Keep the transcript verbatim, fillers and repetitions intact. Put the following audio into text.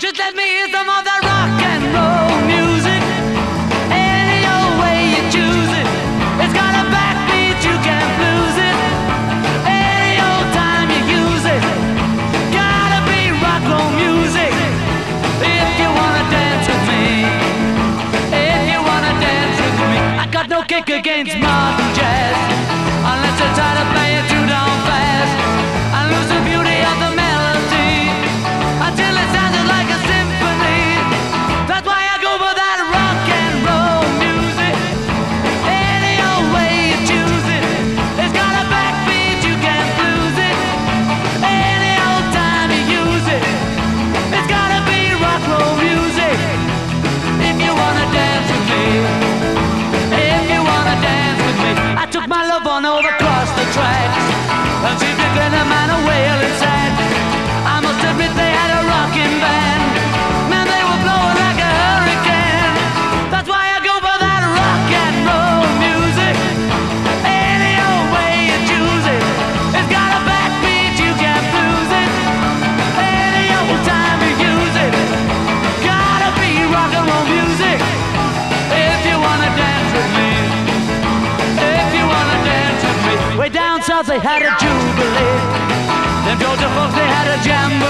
Just let me hear some of that rock and roll music. Any old way you choose it. It's got a backbeat, you can't lose it. Any old time you use it. Gotta be rock and roll music. If you wanna dance with me. If you wanna dance with me. I got no kick against modern jazz. Unless I try to play it too down fast. I lose the beauty of the melody until it sounded like a symphony. That's why I go for that rock and roll music. Any old way you choose it. It's got a backbeat, you can't lose it. Any old time you use it. It's gotta be rock and roll music. If you wanna dance with me. If you wanna dance with me. I took my love on over across the tracks. And she picking a man a wailing sad. I must admit they had a rocking band. Man, they were blowing like a hurricane. That's why I go for that rock and roll music. Any old way you choose it. It's got a backbeat, you can't lose it. Any old time you use it. Gotta be rock and roll music. If you wanna dance with me. If you wanna dance with me. Way down south they had a jubilee. Them Georgia folks they had a jam.